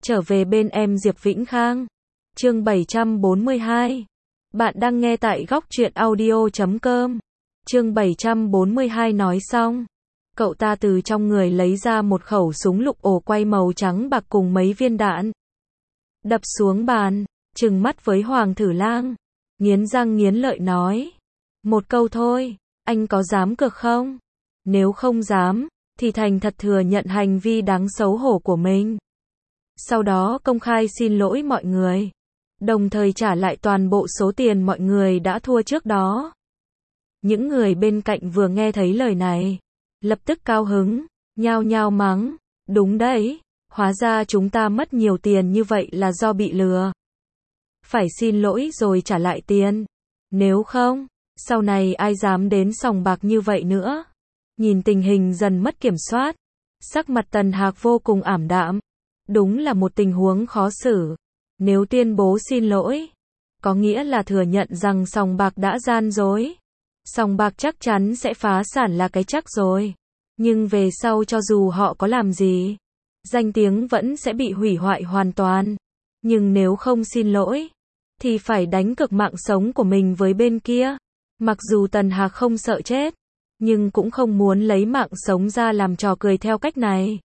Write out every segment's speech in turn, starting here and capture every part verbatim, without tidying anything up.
Trở về bên em Diệp Vĩnh Khang. Chương bảy trăm bốn mươi hai. Bạn đang nghe tại góc truyện audio chấm com. Chương bảy trăm bốn mươi hai nói xong. Cậu ta từ trong người lấy ra một khẩu súng lục ổ quay màu trắng bạc cùng mấy viên đạn. Đập xuống bàn, trừng mắt với Hoàng Thử Lang. Nghiến răng nghiến lợi nói. Một câu thôi, anh có dám cược không? Nếu không dám, thì thành thật thừa nhận hành vi đáng xấu hổ của mình. Sau đó công khai xin lỗi mọi người. Đồng thời trả lại toàn bộ số tiền mọi người đã thua trước đó. Những người bên cạnh vừa nghe thấy lời này, lập tức cao hứng, nhao nhao mắng. Đúng đấy, hóa ra chúng ta mất nhiều tiền như vậy là do bị lừa. Phải xin lỗi rồi trả lại tiền. Nếu không, sau này ai dám đến sòng bạc như vậy nữa. Nhìn tình hình dần mất kiểm soát, sắc mặt Tần Hạc vô cùng ảm đạm. Đúng là một tình huống khó xử. Nếu tuyên bố xin lỗi, có nghĩa là thừa nhận rằng sòng bạc đã gian dối. Sòng bạc chắc chắn sẽ phá sản là cái chắc rồi. Nhưng về sau cho dù họ có làm gì, danh tiếng vẫn sẽ bị hủy hoại hoàn toàn. Nhưng nếu không xin lỗi, thì phải đánh cược mạng sống của mình với bên kia. Mặc dù Tần Hạc không sợ chết, nhưng cũng không muốn lấy mạng sống ra làm trò cười theo cách này.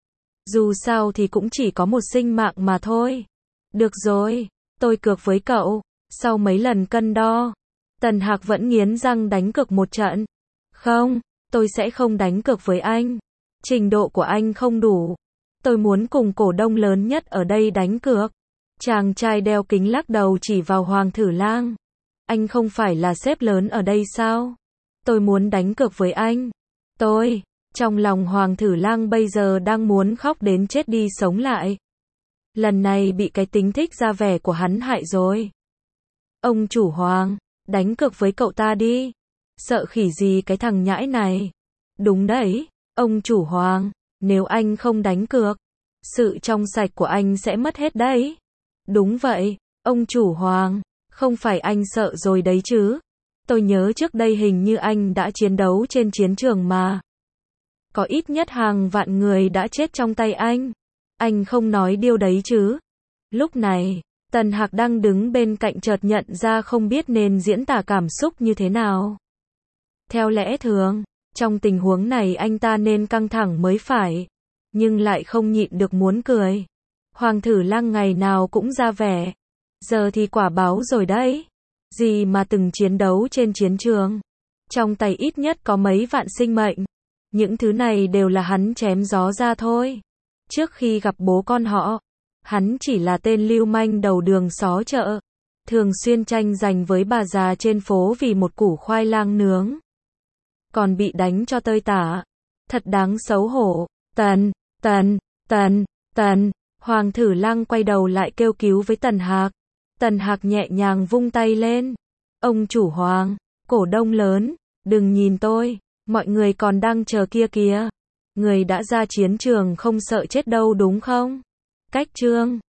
Dù sao thì cũng chỉ có một sinh mạng mà thôi. Được rồi, tôi cược với cậu. Sau mấy lần cân đo, Tần Hạc vẫn nghiến răng đánh cược một trận. Không, tôi sẽ không đánh cược với anh. Trình độ của anh không đủ. Tôi muốn cùng cổ đông lớn nhất ở đây đánh cược. Chàng trai đeo kính lắc đầu chỉ vào Hoàng Thử Lang. Anh không phải là sếp lớn ở đây sao? Tôi muốn đánh cược với anh. Tôi, trong lòng Hoàng Thử Lang bây giờ đang muốn khóc đến chết đi sống lại. Lần này bị cái tính thích ra vẻ của hắn hại rồi. Ông chủ Hoàng, đánh cược với cậu ta đi. Sợ khỉ gì cái thằng nhãi này. Đúng đấy, ông chủ Hoàng, nếu anh không đánh cược, sự trong sạch của anh sẽ mất hết đấy. Đúng vậy, ông chủ Hoàng, không phải anh sợ rồi đấy chứ. Tôi nhớ trước đây hình như anh đã chiến đấu trên chiến trường mà. Có ít nhất hàng vạn người đã chết trong tay anh. Anh không nói điều đấy chứ. Lúc này, Tần Hạc đang đứng bên cạnh chợt nhận ra không biết nên diễn tả cảm xúc như thế nào. Theo lẽ thường, trong tình huống này anh ta nên căng thẳng mới phải. Nhưng lại không nhịn được muốn cười. Hoàng Thử Lang ngày nào cũng ra vẻ. Giờ thì quả báo rồi đấy. Gì mà từng chiến đấu trên chiến trường. Trong tay ít nhất có mấy vạn sinh mệnh. Những thứ này đều là hắn chém gió ra thôi. Trước khi gặp bố con họ, hắn chỉ là tên lưu manh đầu đường xó chợ. Thường xuyên tranh giành với bà già trên phố vì một củ khoai lang nướng. Còn bị đánh cho tơi tả. Thật đáng xấu hổ. Tần, Tần, Tần, Tần. Hoàng Thử Lang quay đầu lại kêu cứu với Tần Hạc. Tần Hạc nhẹ nhàng vung tay lên. Ông chủ Hoàng, cổ đông lớn, đừng nhìn tôi, mọi người còn đang chờ kia kìa. Người đã ra chiến trường không sợ chết đâu đúng không? Cách chương